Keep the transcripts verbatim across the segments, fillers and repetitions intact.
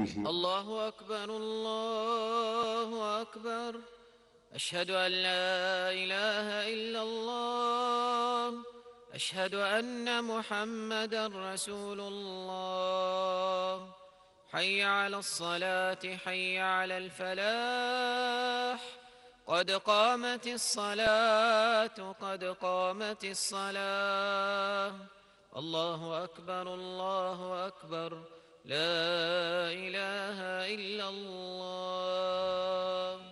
الله أكبر الله أكبر. أشهد أن لا إله إلا الله. أشهد أن محمدا رسول الله. حي على الصلاة حي على الفلاح. قد قامت الصلاة قد قامت الصلاة. الله أكبر الله أكبر. لا إله إلا الله.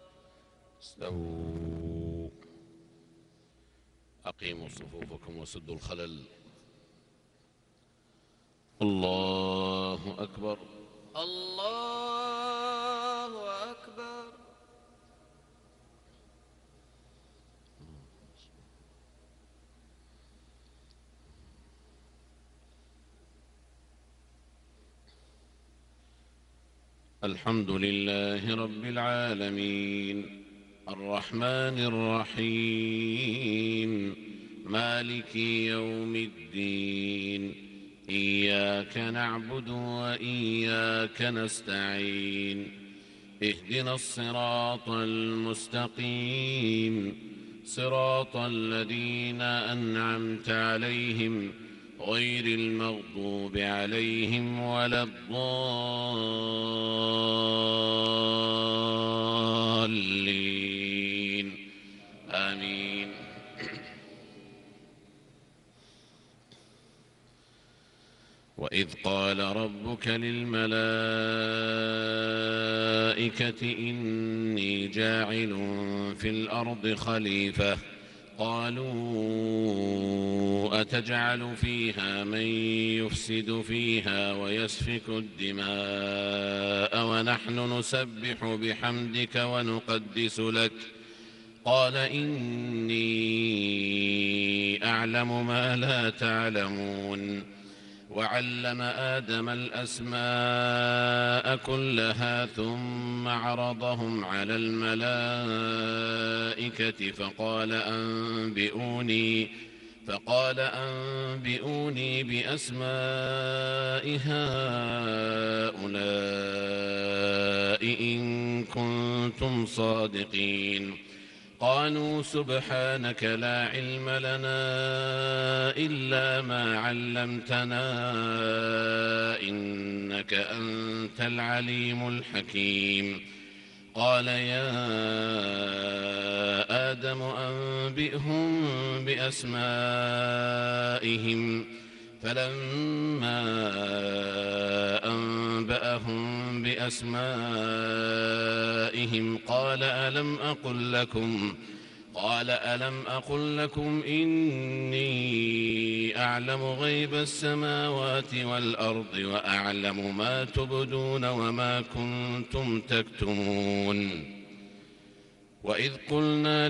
استووا. أقيموا صفوفكم وسدوا الخلل. الله أكبر الله أكبر. الحمد لله رب العالمين الرحمن الرحيم مالك يوم الدين. إياك نعبد وإياك نستعين. اهدنا الصراط المستقيم صراط الذين أنعمت عليهم غير المغضوب عليهم ولا الضالين. آمين. وإذ قال ربك للملائكة إني جاعل في الأرض خليفة قالوا أتجعل فيها من يفسد فيها ويسفك الدماء ونحن نسبح بحمدك ونقدس لك قال إني أعلم ما لا تعلمون. وعلم آدم الأسماء كلها ثم عرضهم على الملائكة فقال أنبئوني فقال أنبئوني بأسماء هؤلاء إن كنتم صادقين. قالوا سبحانك لا علم لنا إلا ما علمتنا إنك أنت العليم الحكيم. قال يا آدم أنبئهم بأسمائهم فلما أنبأهم بأسمائهم قال ألم أقل لكم قال ألم أقل لكم إني أعلم غيب السماوات والأرض وأعلم ما تبدون وما كنتم تكتمون. وإذ قلنا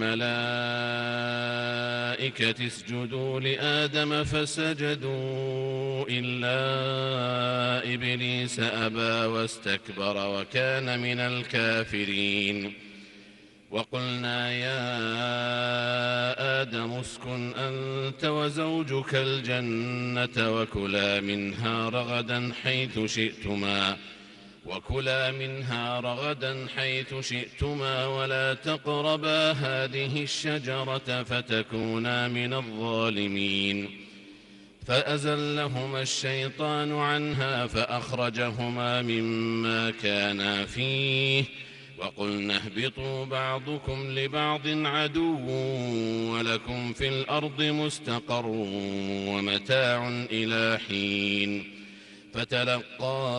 للملائكة اسجدوا لآدم فسجدوا إلا إبليس أبى واستكبر وكان من الكافرين. وقلنا يا آدم اسكن أنت وزوجك الجنة وكلا منها رغدا حيث شئتما وكلا منها رغدا حيث شئتما ولا تقربا هذه الشجرة فتكونا من الظالمين. فأزلهما الشيطان عنها فأخرجهما مما كانا فيه وقلنا اهبطوا بعضكم لبعض عدو ولكم في الأرض مستقر ومتاع إلى حين. فتلقى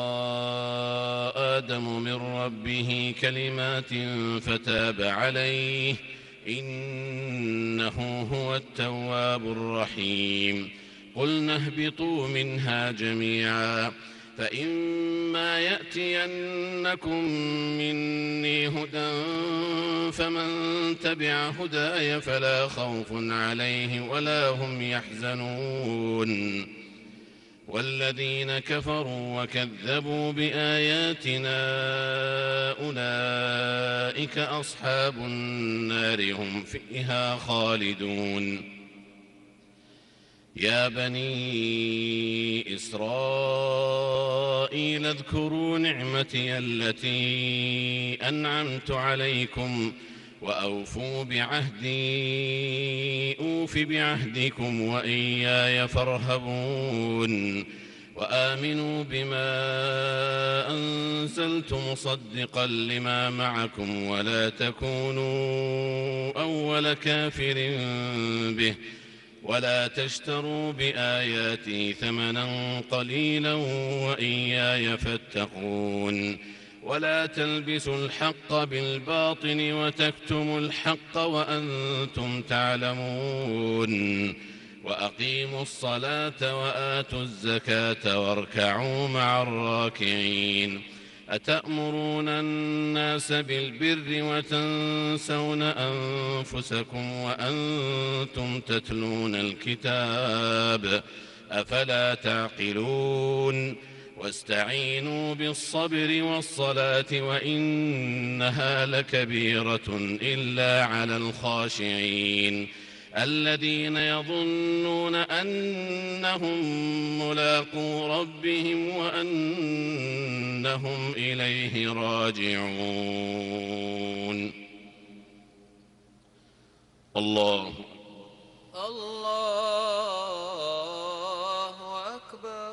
آدم من ربه كلمات فتاب عليه إنه هو التواب الرحيم. قلنا اهبطوا منها جميعا فإما يأتينكم مني هدى فمن تبع هداي فلا خوف عليه ولا هم يحزنون. والذين كفروا وكذبوا بآياتنا أولئك أصحاب النار هم فيها خالدون. يا بني إسرائيل اذكروا نعمتي التي أنعمت عليكم وأوفوا بعهدي أوف بعهدكم وإياي فارهبون وآمنوا بما أنزلت مصدقا لما معكم ولا تكونوا أول كافر به ولا تشتروا بآياتي ثمنا قليلا وإياي فاتقون ولا تلبسوا الحق بالباطل وتكتموا الحق وأنتم تعلمون وأقيموا الصلاة وآتوا الزكاة واركعوا مع الراكعين أتأمرون الناس بالبر وتنسون أنفسكم وأنتم تتلون الكتاب أفلا تعقلون واستعينوا بالصبر والصلاة وإنها لكبيرة إلا على الخاشعين الذين يظنون أنهم ملاقو ربهم وأنهم إليه راجعون. الله الله أكبر.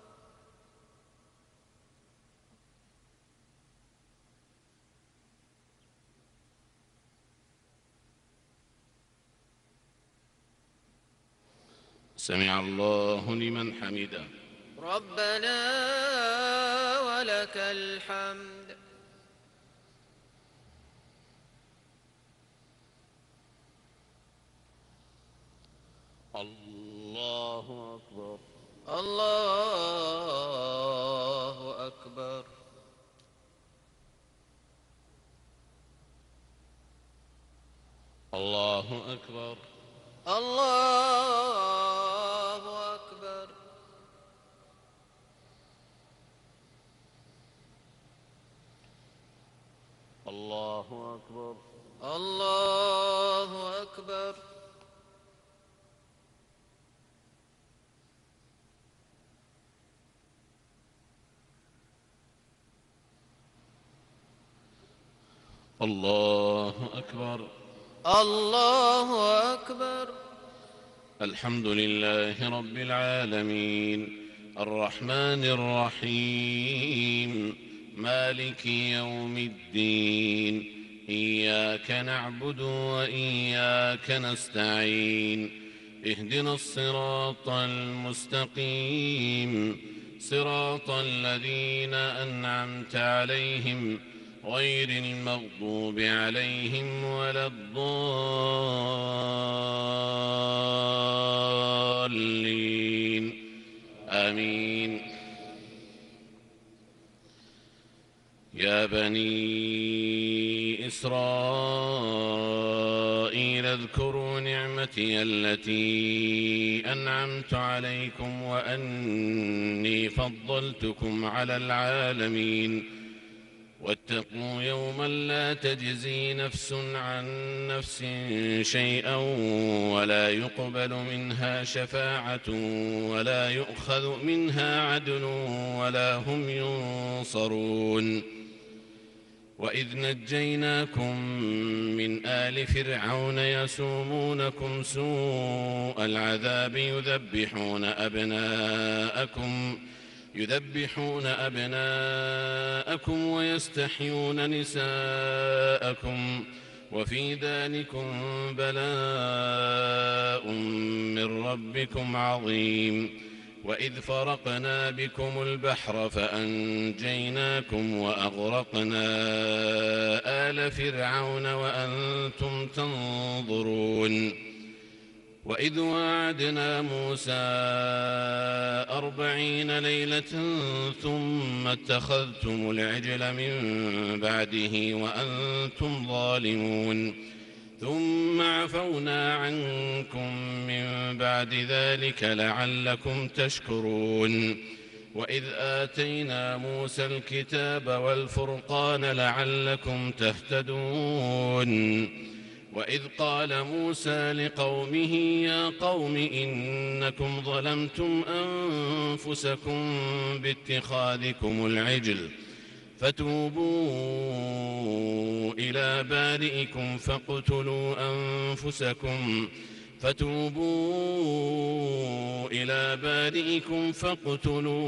سمع الله لمن حمده. ربنا ولك الحمد. الله أكبر. الله أكبر. الله أكبر. الله أكبر. الله أكبر. الله أكبر. الله أكبر. الله أكبر. الحمد لله رب العالمين الرحمن الرحيم مالك يوم الدين إياك نعبد وإياك نستعين اهدنا الصراط المستقيم صراط الذين أنعمت عليهم غير المغضوب عليهم ولا الضالين آمين. يا بني إسرائيل اذكروا نعمتي التي أنعمت عليكم وأني فضلتكم على العالمين واتقوا يوما لا تجزي نفس عن نفس شيئا ولا يقبل منها شفاعة ولا يؤخذ منها عدل ولا هم ينصرون. وإذ نجيناكم من آل فرعون يسومونكم سوء العذاب يذبحون أبناءكم يذبحون أبناءكم ويستحيون نساءكم وفي ذلكم بلاء من ربكم عظيم. وإذ فرقنا بكم البحر فأنجيناكم وأغرقنا آل فرعون وأنتم تنظرون. وإذ واعدنا موسى أربعين ليلة ثم اتخذتم العجل من بعده وأنتم ظالمون ثم عفونا عنكم من بعد ذلك لعلكم تشكرون. وإذ آتينا موسى الكتاب والفرقان لعلكم تهتدون. وإذ قال موسى لقومه يا قوم إنكم ظلمتم أنفسكم باتخاذكم العجل فتوبوا إلى بارئكم فاقتلوا أنفسكم فتوبوا إلى بارئكم فاقتلوا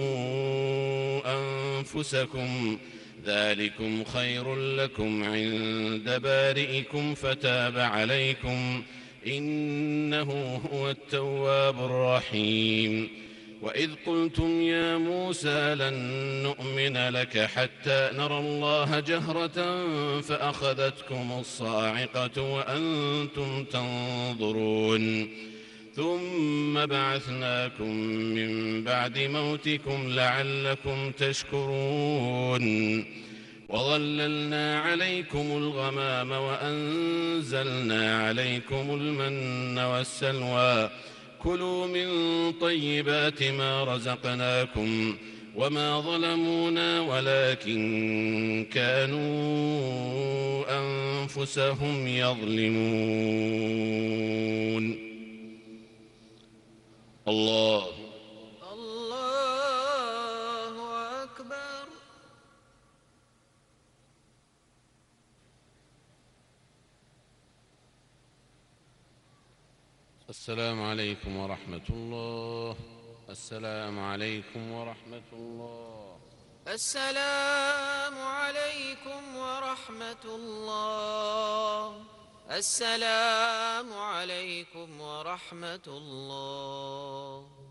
أنفسكم ذلكم خير لكم عند بارئكم فتاب عليكم إنه هو التواب الرحيم وإذ قلتم يا موسى لن نؤمن لك حتى نرى الله جهرة فأخذتكم الصاعقة وأنتم تنظرون ثم بعثناكم من بعد موتكم لعلكم تشكرون وظللنا عليكم الغمام وأنزلنا عليكم المن والسلوى كلوا من طيبات ما رزقناكم وما ظلمونا ولكن كانوا أنفسهم يظلمون الله الله أكبر. السلام عليكم ورحمة الله. السلام عليكم ورحمة الله. السلام عليكم ورحمة الله. السلام عليكم ورحمة الله.